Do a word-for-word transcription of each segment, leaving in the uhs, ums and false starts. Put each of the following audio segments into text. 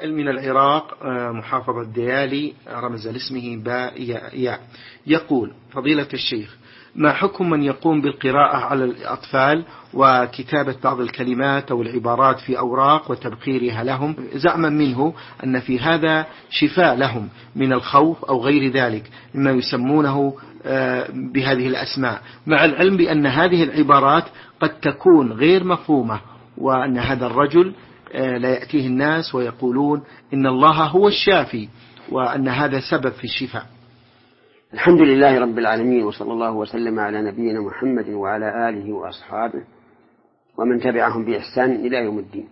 من العراق محافظة ديالي، رمز لاسمه باء ياء، يقول: فضيلة الشيخ، ما حكم من يقوم بالقراءة على الأطفال وكتابة بعض الكلمات أو العبارات في أوراق وتبخيرها لهم، زعما منه أن في هذا شفاء لهم من الخوف أو غير ذلك مما يسمونه بهذه الأسماء، مع العلم بأن هذه العبارات قد تكون غير مفهومة، وأن هذا الرجل لا يأتيه الناس ويقولون إن الله هو الشافي، وأن هذا سبب في الشفاء؟ الحمد لله رب العالمين، وصلى الله وسلم على نبينا محمد وعلى آله وأصحابه ومن تبعهم بإحسان إلى يوم الدين.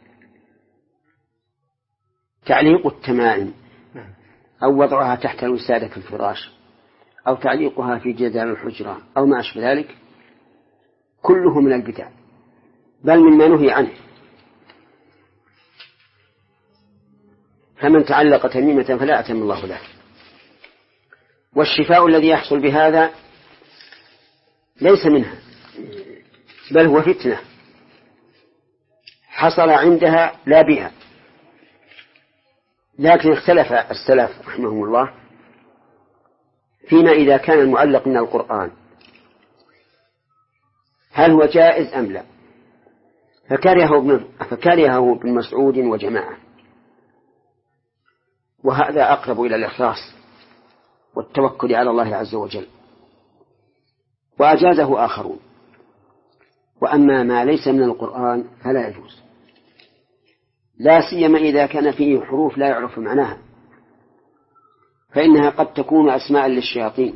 تعليق التمائم أو وضعها تحت الوسادة في الفراش أو تعليقها في جدار الحجرة أو ما أشبه ذلك كله من البدع، بل مما نهي عنه. فمن تعلق تميمة فلا أتم الله له. والشفاء الذي يحصل بهذا ليس منها، بل هو فتنة حصل عندها لا بها. لكن اختلف السلف رحمهم الله فيما إذا كان المعلق من القرآن هل هو جائز أم لا، فكرهه ابن, فكرهه ابن مسعود وجماعة، وهذا أقرب إلى الإخلاص والتوكل على الله عز وجل، وأجازه آخرون. وأما ما ليس من القرآن فلا يجوز، لا سيما إذا كان فيه حروف لا يعرف معناها، فإنها قد تكون أسماء للشياطين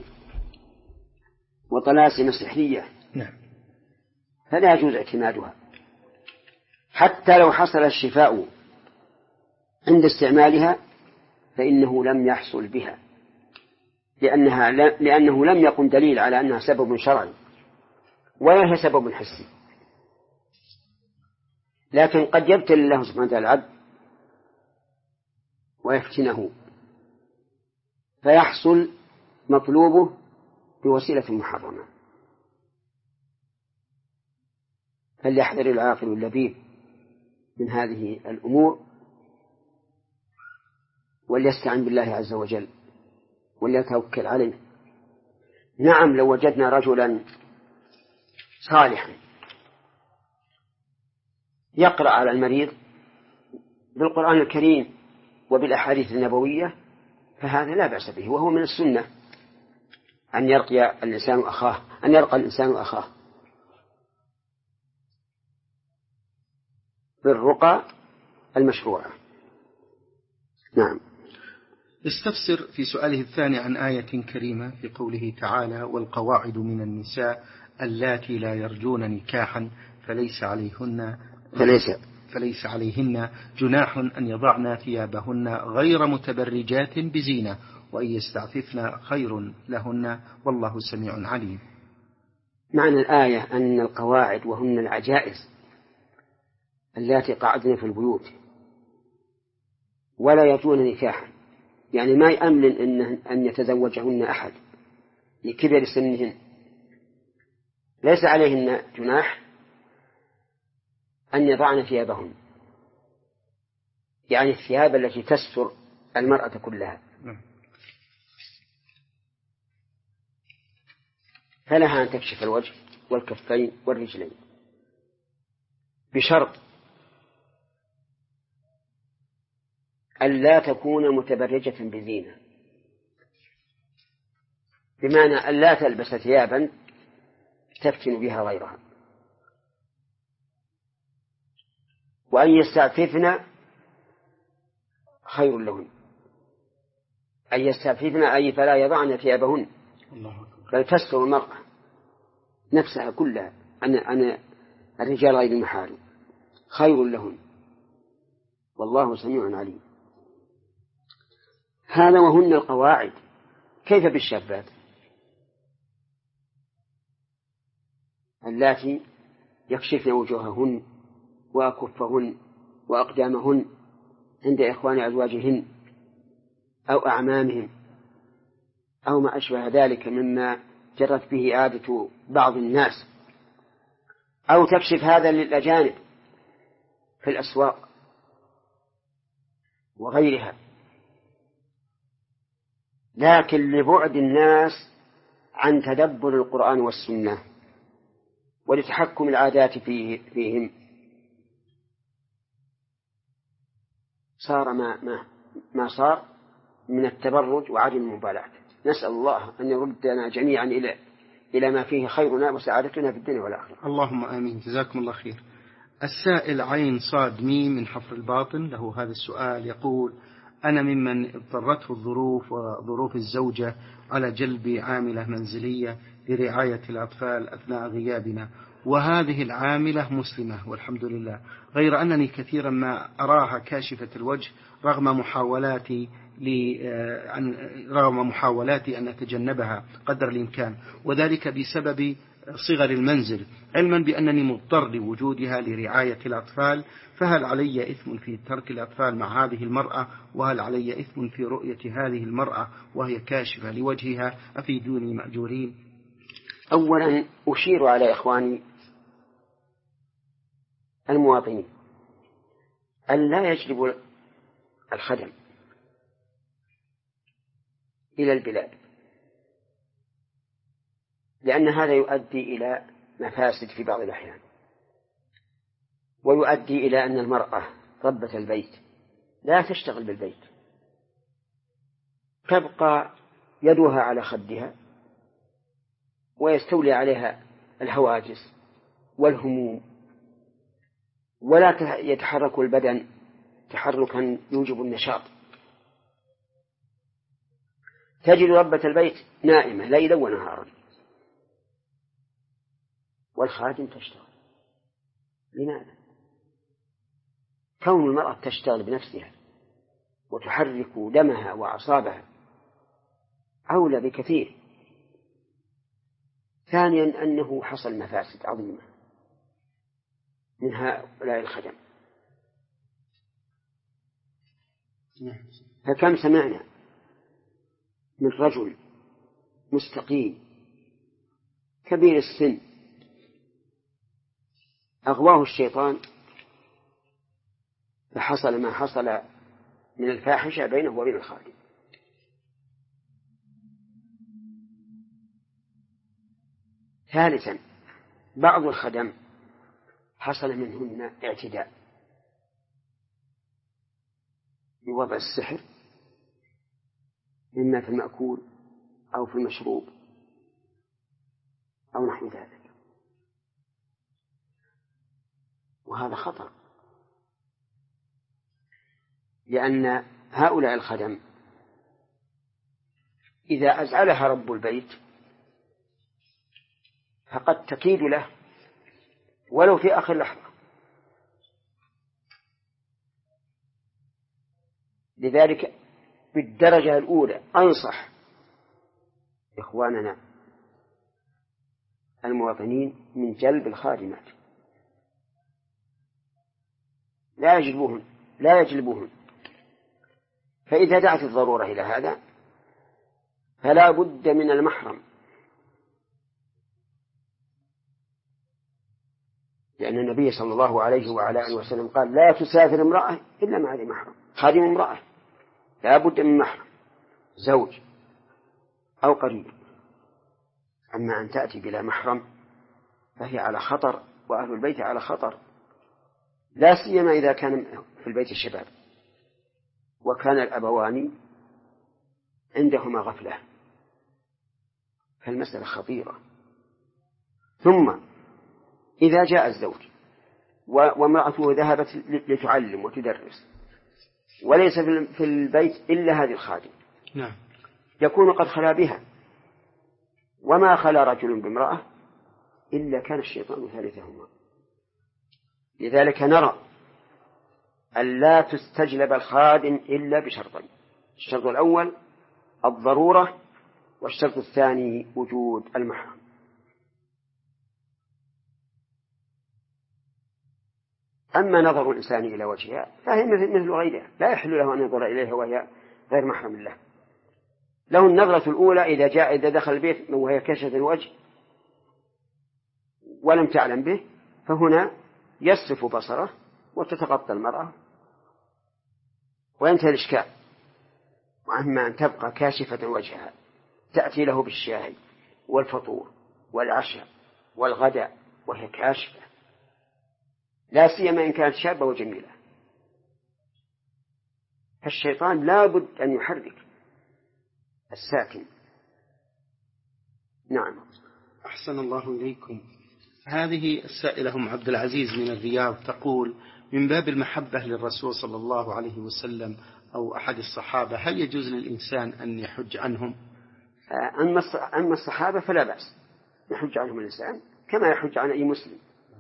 وطلاسم سحرية، فلا يجوز اعتمادها حتى لو حصل الشفاء عند استعمالها، فإنه لم يحصل بها، لأنها لأنه لم يكن دليل على أنها سبب شرعي ولا هي سبب حسي. لكن قد يبتلي الله سبحانه وتعالى العبد ويفتنه فيحصل مطلوبه بوسيلة محرمة. فليحذر العاقل اللبيب من هذه الأمور، وليستعن بالله عز وجل وليتوكل عليه. نعم، لو وجدنا رجلا صالحا يقرأ على المريض بالقرآن الكريم وبالأحاديث النبوية فهذا لا بأس به، وهو من السنة أن يرقي الإنسان أخاه أن يرقى الإنسان أخاه بالرقى المشروعة. نعم. يستفسر في سؤاله الثاني عن آية كريمة في قوله تعالى: والقواعد من النساء اللاتي لا يرجون نكاحا فليس عليهن فليس فليس عليهن جناح أن يضعن ثيابهن غير متبرجات بزينة وإن يستعففن خير لهن والله سميع عليم. معنى الآية أن القواعد وهن العجائز اللاتي قعدن في البيوت ولا يرجون نكاحا، يعني ما يأمن إن, أن يتزوجهن أحد لكبر سنهن، ليس عليهن جناح أن يضعن ثيابهن، يعني الثياب التي تستر المرأة كلها، فلها أن تكشف الوجه والكفين والرجلين، بشرط ألا تكون متبرجة بزينة، بمعنى ألا تلبس ثيابا تفتن بها غيرها. وأن يستعففن خير لهن، أن يستعففن أي فلا يضعن ثيابهن، بل تستر المرأة نفسها كلها عن عن الرجال غير المحارم، خير لهن والله سميع عليم. هذا وهن القواعد. كيف بالشابات اللاتي يكشفن وجوههن وأكفهن وأقدامهن عند إخوان أزواجهن أو أعمامهم أو ما أشبه ذلك مما جرت به عادة بعض الناس، أو تكشف هذا للأجانب في الأسواق، وغيرها، لكن لبعد الناس عن تدبر القرآن والسنة ولتحكم العادات فيه فيهم صار ما, ما, ما صار من التبرج وعدم المبالاة. نسأل الله أن يردنا جميعا إلى إلى ما فيه خيرنا وسعادتنا في الدنيا والآخرة. اللهم آمين. جزاكم الله خير. السائل عين صاد ميم من حفر الباطن له هذا السؤال، يقول: أنا ممن اضطرته الظروف وظروف الزوجة على جلب عاملة منزلية لرعاية الأطفال أثناء غيابنا، وهذه العاملة مسلمة والحمد لله، غير أنني كثيرا ما أراها كاشفة الوجه رغم محاولاتي رغم محاولاتي أن أتجنبها قدر الإمكان، وذلك بسبب صغر المنزل، علما بأنني مضطر لوجودها لرعاية الأطفال، فهل علي إثم في ترك الأطفال مع هذه المرأة؟ وهل علي إثم في رؤية هذه المرأة وهي كاشفة لوجهها؟ أفيدوني مأجورين. أولا أشير على إخواني المواطنين أن لا يجلبوا الخدم إلى البلاد، لأن هذا يؤدي إلى مفاسد في بعض الأحيان، ويؤدي إلى أن المرأة ربة البيت لا تشتغل بالبيت، تبقى يدها على خدها ويستولي عليها الهواجس والهموم، ولا يتحرك البدن تحركا يوجب النشاط. تجد ربة البيت نائمة ليلا ونهارا، والخادم تشتغل. لماذا؟ كون المرأة تشتغل بنفسها وتحرك دمها وأعصابها أولى بكثير. ثانيا أنه حصل مفاسد عظيمة من هؤلاء الخدم، فكم سمعنا من رجل مستقيم كبير السن أغواه الشيطان فحصل ما حصل من الفاحشة بينه وبين الخادم. ثالثا بعض الخدم حصل منهن اعتداء بوضع السحر إما في المأكول أو في المشروب أو نحو ذلك، وهذا خطر، لأن هؤلاء الخدم إذا أزعلها رب البيت فقد تكيد له ولو في آخر لحظة. لذلك بالدرجة الأولى أنصح إخواننا المواطنين من جلب الخادمات، لا يجلبوهن لا يجلبوهن فإذا دعت الضرورة إلى هذا فلا بد من المحرم، لأن النبي صلى الله عليه وعلى آله وسلم قال: لا تسافر امرأة إلا مع ذي محرم. خادم امرأة لا بد من محرم، زوج أو قريب. أما أن تأتي بلا محرم فهي على خطر، وأهل البيت على خطر، لا سيما إذا كان في البيت الشباب وكان الأبوان عندهما غفلة، فالمسألة خطيرة. ثم إذا جاء الزوج وامرأته ذهبت لتعلم وتدرس وليس في البيت إلا هذه الخادم، نعم، يكون قد خلا بها، وما خلا رجل بامرأة إلا كان الشيطان ثالثهما. لذلك نرى أن لا تستجلب الخادم إلا بشرطين: الشرط الأول الضرورة، والشرط الثاني وجود المحرم. أما نظر الإنسان إلى وجهها فهي مثل غيرها، لا يحل له أن ينظر إليها وهي غير محرم له. له النظرة الأولى إذا جاء إذا دخل البيت وهي كشف الوجه ولم تعلم به، فهنا يصرف بصره وتتغطى المرأة وينتهي الإشكال. وأما أن تبقى كاشفة وجهها تأتي له بالشاي والفطور والعشاء والغداء وهي كاشفة، لا سيما إن كانت شابة وجميلة، فالشيطان لا بد أن يحرك الساكن. نعم. أحسن الله إليكم. هذه السائلة أم عبد العزيز من الرياض تقول: من باب المحبة للرسول صلى الله عليه وسلم أو أحد الصحابة، هل يجوز للإنسان أن يحج عنهم؟ أما الصحابة فلا بأس يحج عنهم الإنسان كما يحج عن أي مسلم،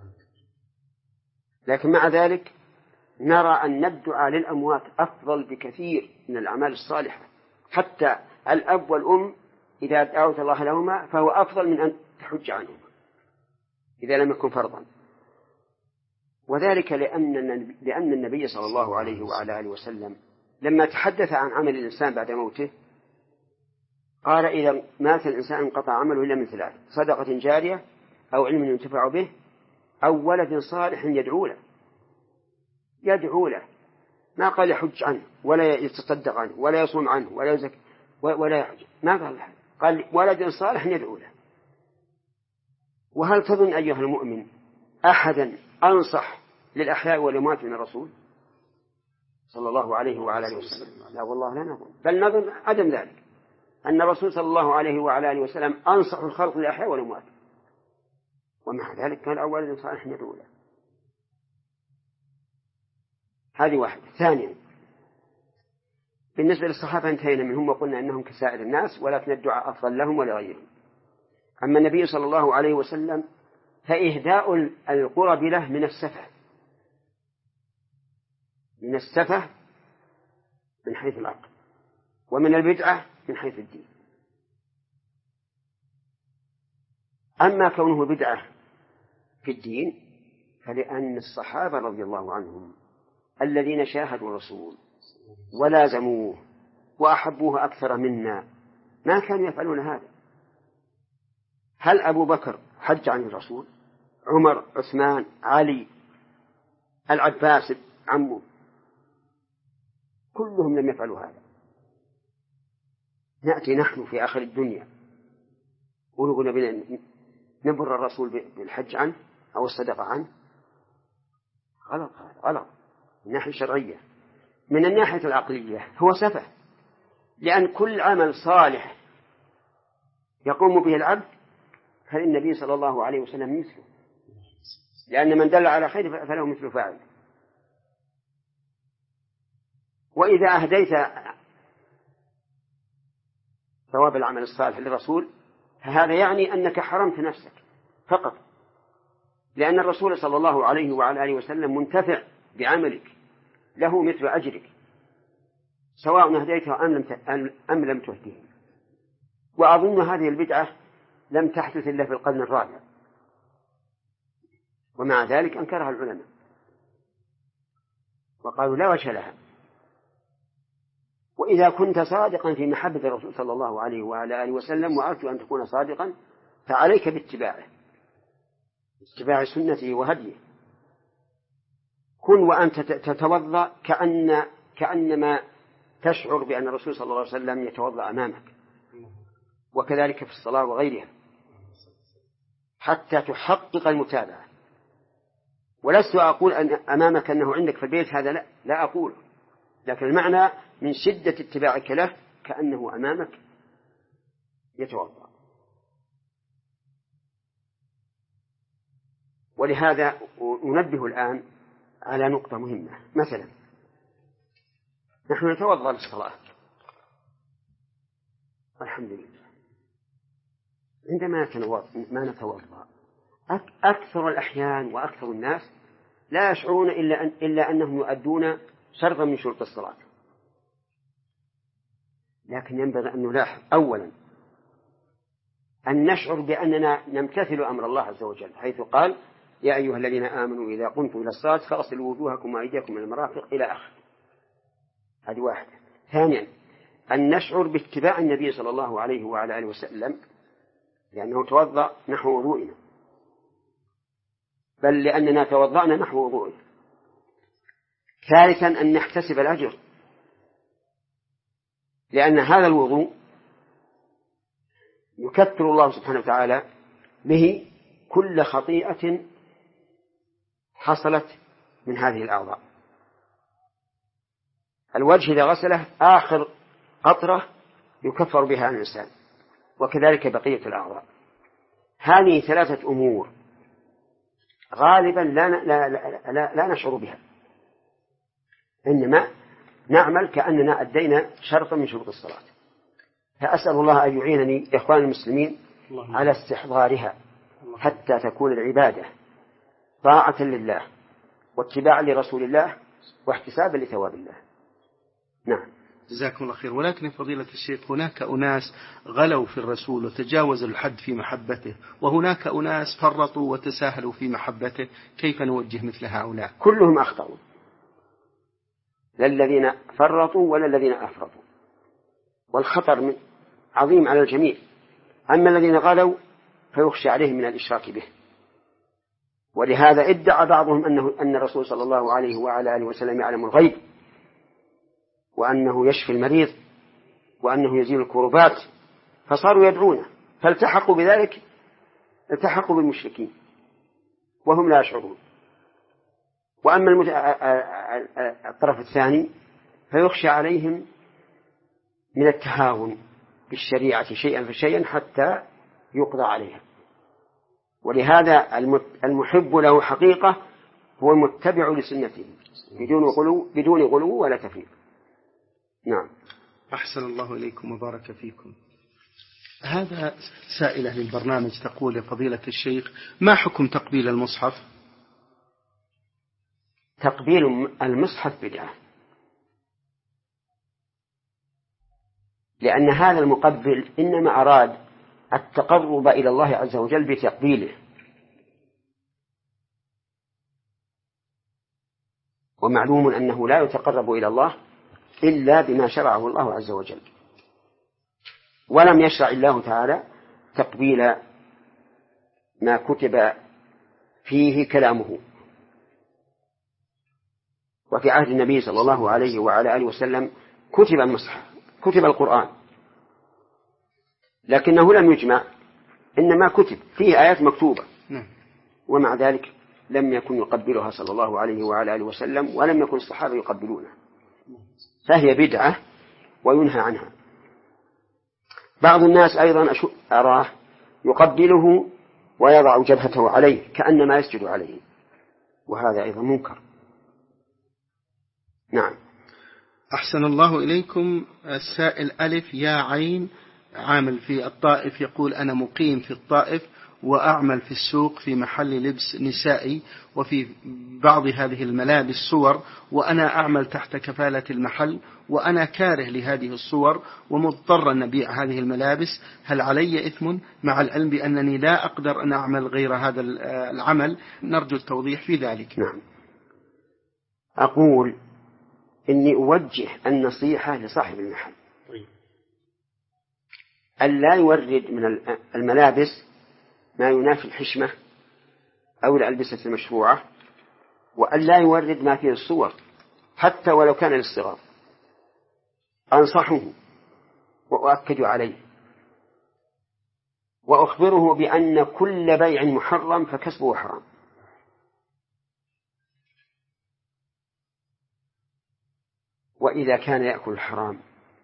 لكن مع ذلك نرى أن الدعاء للأموات أفضل بكثير من الأعمال الصالحة. حتى الأب والأم إذا دعوت الله لهما فهو أفضل من أن تحج عنهما إذا لم يكن فرضا. وذلك لأن لأن النبي صلى الله عليه وعلى آله وسلم لما تحدث عن عمل الإنسان بعد موته قال: إذا مات الإنسان انقطع عمله إلا من ثلاث: صدقة جارية أو علم ينتفع به أو ولد صالح يدعو له. يدعو له، ما قال يحج عنه ولا يتصدق عنه ولا يصوم عنه ولا يزكي ولا يحج، ما قال هذا، قال ولد صالح يدعو له. وهل تظن أيها المؤمن أحدا أنصح للأحياء والأموات من الرسول صلى الله عليه وعلى آله وسلم؟ لا والله لا نظن، بل نظن عدم ذلك، أن الرسول صلى الله عليه وعلى آله وسلم أنصح الخلق للأحياء والأموات، ومع ذلك كان أولا صالح يدعو له. هذه واحدة. ثانيا، بالنسبة للصحابة انتهينا منهم وقلنا أنهم كسائر الناس ولكن الدعاء أفضل لهم ولغيرهم. أما النبي صلى الله عليه وسلم فإهداء القرب له من السفه من السفه من حيث العقل، ومن البدعة من حيث الدين. أما كونه بدعة في الدين فلأن الصحابة رضي الله عنهم الذين شاهدوا الرسول ولازموه وأحبوه أكثر منا ما كانوا يفعلون هذا. هل أبو بكر حج عن الرسول؟ عمر، عثمان، علي، العباس عمه، كلهم لم يفعلوا هذا. نأتي نحن في آخر الدنيا ونقول بنا نبر الرسول بالحج عنه أو الصدقة عنه؟ غلط، غلط من الناحية الشرعية. من الناحية العقلية هو سفه، لأن كل عمل صالح يقوم به العبد فالنبي صلى الله عليه وسلم مثله، لأن من دل على خير فله مثل فاعل. وإذا أهديت ثواب العمل الصالح للرسول فهذا يعني أنك حرمت نفسك فقط، لأن الرسول صلى الله عليه وعلى آله وسلم منتفع بعملك، له مثل أجرك سواء أهديته أم لم تهديه. وأظن هذه البدعة لم تحدث إلا في القرن الرابع، ومع ذلك أنكرها العلماء وقالوا لا وجه لها. وإذا كنت صادقا في محبة الرسول صلى الله عليه وعلى آله وسلم وأرجو أن تكون صادقا فعليك باتباعه، اتباع سنته وهديه. كن وأنت تتوضأ كأن كأنما تشعر بأن الرسول صلى الله عليه وسلم يتوضأ أمامك، وكذلك في الصلاة وغيرها، حتى تحقق المتابعة. ولست أقول أن أمامك أنه عندك في البيت، هذا لا, لا أقول، لكن المعنى من شدة اتباعك له كأنه أمامك يتوضأ. ولهذا ننبه الآن على نقطة مهمة. مثلا نحن نتوضأ للصلاة الحمد لله، عندما ما نتوضأ أكثر الأحيان وأكثر الناس لا يشعرون إلا, أن إلا أنهم يؤدون شرطا من شروط الصلاة. لكن ينبغي أن نلاحظ أولا أن نشعر بأننا نمتثل أمر الله عز وجل، حيث قال: يا أيها الذين آمنوا إذا قمتم إلى الصلاة فاغسلوا وجوهكم وأيديكم إلى المرافق إلى آخر. هذه واحدة. ثانيا أن نشعر باتباع النبي صلى الله عليه وعلى آله وسلم، لأنه توضأ نحو وضوئنا، بل لأننا توضأنا نحو وضوئنا. ثالثا أن نحتسب الأجر لأن هذا الوضوء يكثر الله سبحانه وتعالى به كل خطيئة حصلت من هذه الأعضاء. الوجه إذا غسله آخر قطرة يكفر بها عن الإنسان، وكذلك بقية الأعضاء. هذه ثلاثة أمور غالبا لا, لا, لا, لا, لا نشعر بها، إنما نعمل كأننا أدينا شرطا من شروط الصلاة. فأسأل الله أن يعينني إخوان المسلمين على استحضارها حتى تكون العبادة طاعة لله واتباعا لرسول الله واحتسابا لثواب الله. نعم. جزاكم الله خير. ولكن فضيلة الشيخ هناك أناس غلوا في الرسول وتجاوزوا الحد في محبته، وهناك أناس فرطوا وتساهلوا في محبته، كيف نوجه مثل هؤلاء؟ كلهم أخطأوا، لا الذين فرطوا ولا الذين أفرطوا، والخطر عظيم على الجميع. أما الذين غلوا فيخشى عليهم من الإشراك به، ولهذا ادعى بعضهم أنه أن الرسول صلى الله عليه وعلى آله وسلم يعلم الغيب، وأنه يشفي المريض، وأنه يزيل الكربات، فصاروا يدعونه، فالتحقوا بذلك، التحقوا بالمشركين وهم لا يشعرون. وأما المت... الطرف الثاني فيخشى عليهم من التهاون بالشريعة شيئا فشيئا حتى يقضى عليها. ولهذا المحب له حقيقة هو المتبع لسنته بدون غلو بدون غلو ولا تفريط. نعم. أحسن الله إليكم وبارك فيكم. هذا سائلة للبرنامج تقول: يا فضيلة الشيخ، ما حكم تقبيل المصحف؟ تقبيل المصحف بدعة، لأن هذا المقبل إنما أراد التقرب إلى الله عز وجل بتقبيله، ومعلوم أنه لا يتقرب إلى الله إلا بما شرعه الله عز وجل، ولم يشرع الله تعالى تقبيل ما كتب فيه كلامه. وفي عهد النبي صلى الله عليه وعلى آله وسلم كتب المصحف، كتب القرآن، لكنه لم يجمع، إنما كتب فيه آيات مكتوبة، ومع ذلك لم يكن يقبلها صلى الله عليه وعلى آله وسلم، ولم يكن الصحابة يقبلونها، فهي بدعة وينهى عنها. بعض الناس أيضا أراه يقبله ويضع جبهته عليه كأنما يسجد عليه، وهذا أيضا منكر. نعم. أحسن الله إليكم. السائل ألف يا عين عامل في الطائف يقول: أنا مقيم في الطائف وأعمل في السوق في محل لبس نسائي، وفي بعض هذه الملابس صور، وأنا أعمل تحت كفالة المحل، وأنا كاره لهذه الصور ومضطر أن أبيع هذه الملابس، هل علي إثم مع العلم بأنني لا أقدر أن أعمل غير هذا العمل؟ نرجو التوضيح في ذلك. نعم. أقول إني أوجه النصيحة لصاحب المحل أن لا يورد من الملابس ما ينافي الحشمة أو الألبسة المشروعة، وأن لا يورد ما فيه الصور حتى ولو كان للصغار. أنصحه وأؤكد عليه وأخبره بأن كل بيع محرم فكسبه حرام، وإذا كان يأكل الحرام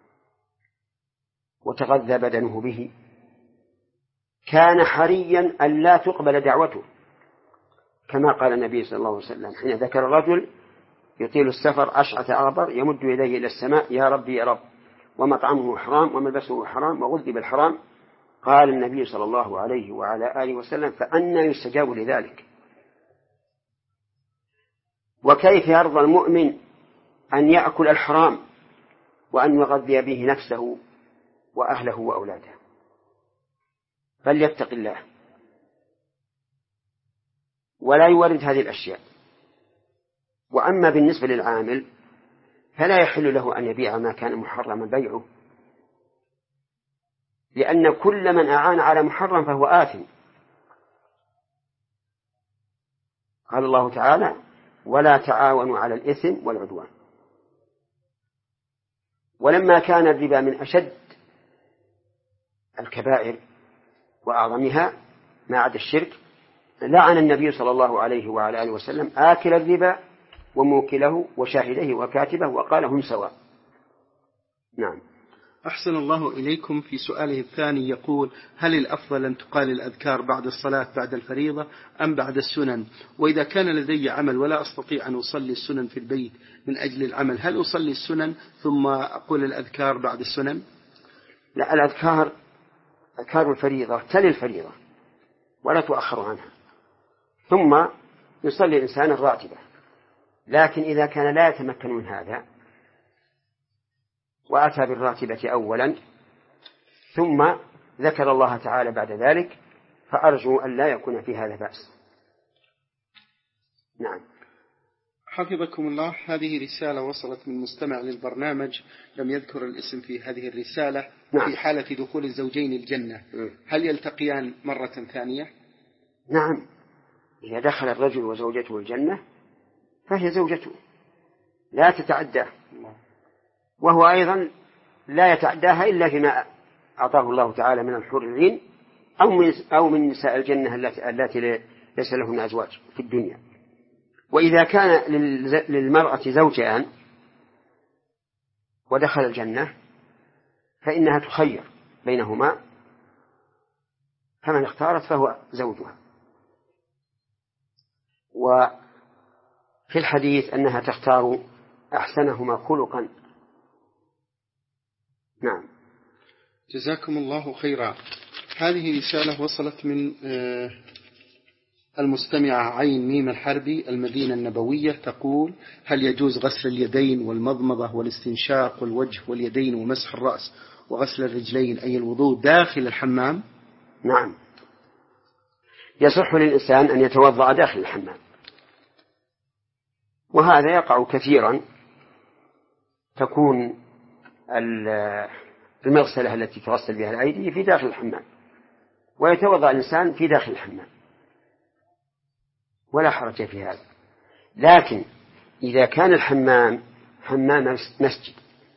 وتغذى بدنه به كان حريا أن لا تقبل دعوته، كما قال النبي صلى الله عليه وسلم حين ذكر الرجل يطيل السفر أشعث أغبر يمد إليه إلى السماء: يا ربي يا رب، ومطعمه حرام وملبسه حرام وغذي بالحرام. قال النبي صلى الله عليه وعلى آله وسلم: فأنى يستجاب لذلك؟ وكيف يرضى المؤمن أن يأكل الحرام وأن يغذي به نفسه وأهله وأولاده؟ فليتق الله ولا يورد هذه الأشياء. وأما بالنسبة للعامل فلا يحل له أن يبيع ما كان محرما بيعه، لأن كل من أعان على محرم فهو آثم. قال الله تعالى: ولا تعاونوا على الإثم والعدوان. ولما كان الربا من أشد الكبائر وأعظمها ما عدا الشرك لعن النبي صلى الله عليه وعلى آله وسلم آكل الربا وموكله وشاهده وكاتبه وقال هم سواء. نعم. أحسن الله إليكم. في سؤاله الثاني يقول: هل الأفضل أن تقال الأذكار بعد الصلاة بعد الفريضة أم بعد السنن؟ وإذا كان لدي عمل ولا أستطيع أن أصلي السنن في البيت من أجل العمل، هل أصلي السنن ثم أقول الأذكار بعد السنن؟ لا، الأذكار أذكار الفريضة تلي الفريضة ولا تؤخر عنها، ثم يصلي الإنسان الراتبة. لكن إذا كان لا يتمكن من هذا وأتى بالراتبة أولا ثم ذكر الله تعالى بعد ذلك فأرجو أن لا يكون في هذا بأس. نعم. حفظكم الله. هذه رسالة وصلت من مستمع للبرنامج لم يذكر الاسم في هذه الرسالة. نعم. في حالة دخول الزوجين الجنة هل يلتقيان مرة ثانية؟ نعم، إذا دخل الرجل وزوجته الجنة فهي زوجته لا تتعداه، وهو أيضا لا يتعداها إلا فيما أعطاه الله تعالى من الحور العين أو من أو من نساء الجنة التي ليس لهن أزواج في الدنيا. وإذا كان للمرأة زوجان ودخل الجنة فإنها تخير بينهما، فمن اختارت فهو زوجها. وفي الحديث أنها تختار أحسنهما خلقا. نعم. جزاكم الله خيرا. هذه رسالة وصلت من المستمعة عين ميم الحربي المدينة النبوية تقول: هل يجوز غسل اليدين والمضمضة والاستنشاق والوجه واليدين ومسح الرأس وغسل الرجلين أي الوضوء داخل الحمام؟ نعم، يصح للإنسان أن يتوضأ داخل الحمام، وهذا يقع كثيرا. تكون المغسلة التي تغسل بها الأيدي في داخل الحمام ويتوضأ الإنسان في داخل الحمام ولا حرج في هذا. لكن إذا كان الحمام حمام مسجد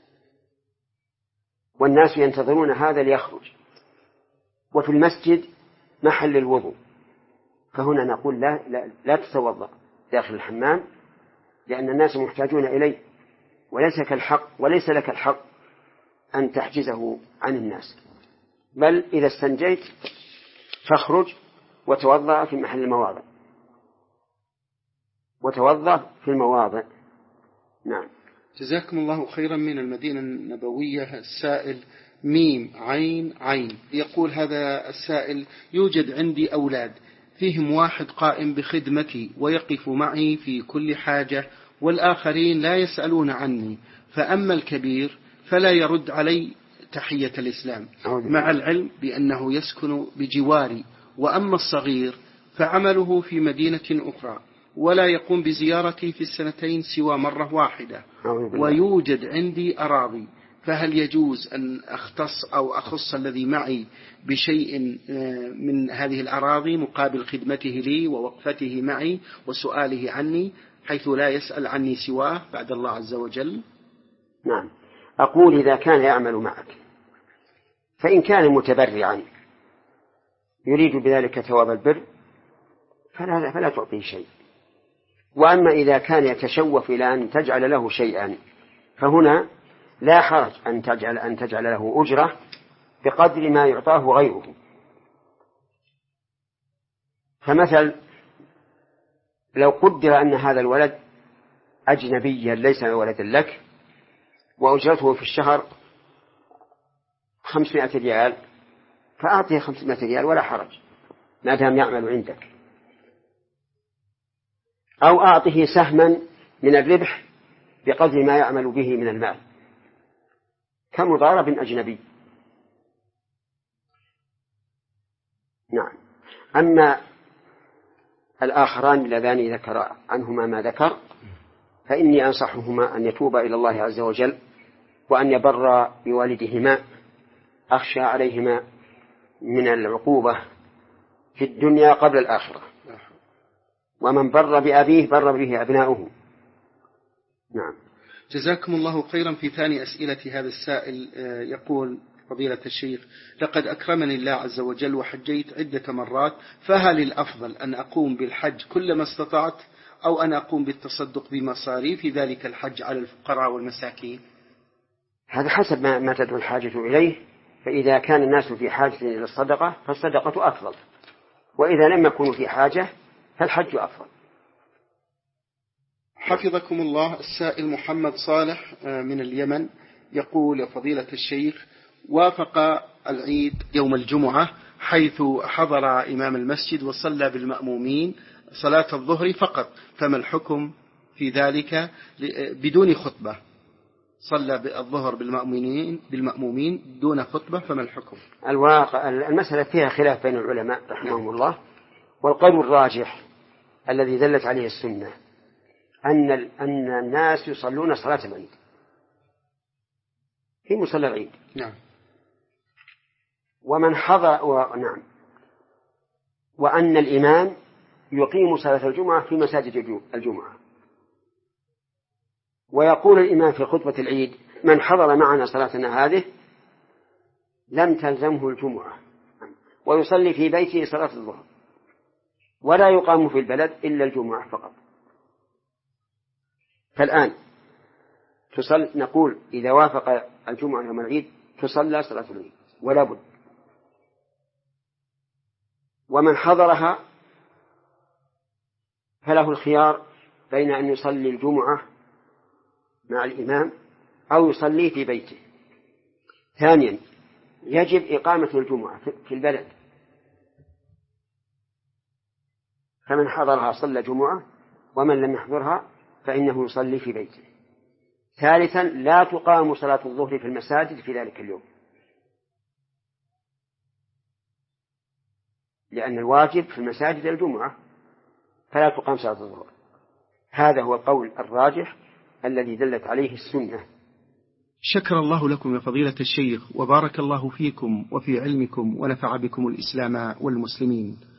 والناس ينتظرون هذا ليخرج وفي المسجد محل الوضوء، فهنا نقول لا, لا, لا تتوضأ داخل الحمام، لأن الناس محتاجون إليه وليس كالحق وليس لك الحق أن تحجزه عن الناس، بل إذا استنجيت فاخرج وتوضأ في محل المواضع وتوضأ في المواضع. نعم. جزاكم الله خيرا. من المدينة النبوية السائل ميم عين عين يقول: هذا السائل: يوجد عندي أولاد فيهم واحد قائم بخدمتي ويقف معي في كل حاجة، والآخرين لا يسألون عني، فأما الكبير فلا يرد علي تحية الإسلام مع العلم بأنه يسكن بجواري، وأما الصغير فعمله في مدينة أخرى ولا يقوم بزيارتي في السنتين سوى مرة واحدة، ويوجد عندي أراضي، فهل يجوز أن أختص أو أخص الذي معي بشيء من هذه الأراضي مقابل خدمته لي ووقفته معي وسؤاله عني حيث لا يسأل عني سواه بعد الله عز وجل؟ نعم. أقول إذا كان يعمل معك فإن كان متبرعا يريد بذلك ثواب البر فلا, فلا تعطيه شيء. وأما إذا كان يتشوف إلى أن تجعل له شيئا فهنا لا حرج أن تجعل, أن تجعل له أجرة بقدر ما يعطاه غيره. فمثل لو قدر أن هذا الولد أجنبيا ليس ولدا لك وأجرته في الشهر خمسمائة ريال فأعطيه خمسمائة ريال ولا حرج ما دام يعمل عندك، أو أعطيه سهما من الربح بقدر ما يعمل به من المال كمضارب أجنبي. نعم. أما الآخران اللذان ذكر عنهما ما ذكر فإني أنصحهما أن يتوبا إلى الله عز وجل وأن يبر بوالدهما، أخشى عليهما من العقوبة في الدنيا قبل الآخرة، ومن بر بأبيه بر به أبناؤه. نعم. جزاكم الله خيرا. في ثاني أسئلة هذا السائل يقول فضيلة الشيخ: لقد أكرمني الله عز وجل وحجيت عدة مرات، فهل الأفضل أن أقوم بالحج كلما استطعت أو أن أقوم بالتصدق بمصاريف ذلك الحج على الفقراء والمساكين؟ هذا حسب ما, ما تدعو الحاجة إليه، فإذا كان الناس في حاجة إلى الصدقة فالصدقة أفضل، وإذا لم يكونوا في حاجة فالحج أفضل. حفظكم الله. السائل محمد صالح من اليمن يقول: يا فضيلة الشيخ، وافق العيد يوم الجمعة حيث حضر إمام المسجد وصلى بالمأمومين صلاة الظهر فقط، فما الحكم في ذلك بدون خطبة؟ صلى الظهر بالمأمومين بالمأمومين دون خطبة، فما الحكم؟ الواقع المسألة فيها خلاف بين العلماء رحمهم الله، والقول الراجح الذي دلت عليه السنة أن أن الناس يصلون صلاة العيد في مصلى العيد. نعم. ومن حضر و... نعم وأن الإمام يقيم صلاة الجمعة في مساجد الجمعة، ويقول الإمام في خطبة العيد: من حضر معنا صلاتنا هذه لم تلزمه الجمعة، ويصلي في بيته صلاة الظهر، ولا يقام في البلد إلا الجمعة فقط. فالآن تصل نقول إذا وافق الجمعة يوم العيد تصلى صلاة العيد ولا بد. ومن حضرها فله الخيار بين أن يصلي الجمعة مع الإمام أو يصلي في بيته. ثانيا، يجب إقامة الجمعة في البلد، فمن حضرها صلى جمعة، ومن لم يحضرها فإنه يصلي في بيته. ثالثا، لا تقام صلاة الظهر في المساجد في ذلك اليوم، لأن الواجب في المساجد الجمعة، فلا تقام صلاة الظهر. هذا هو القول الراجح الذي دلت عليه السنة. شكر الله لكم يا فضيلة الشيخ، وبارك الله فيكم وفي علمكم، ونفع بكم الإسلام والمسلمين.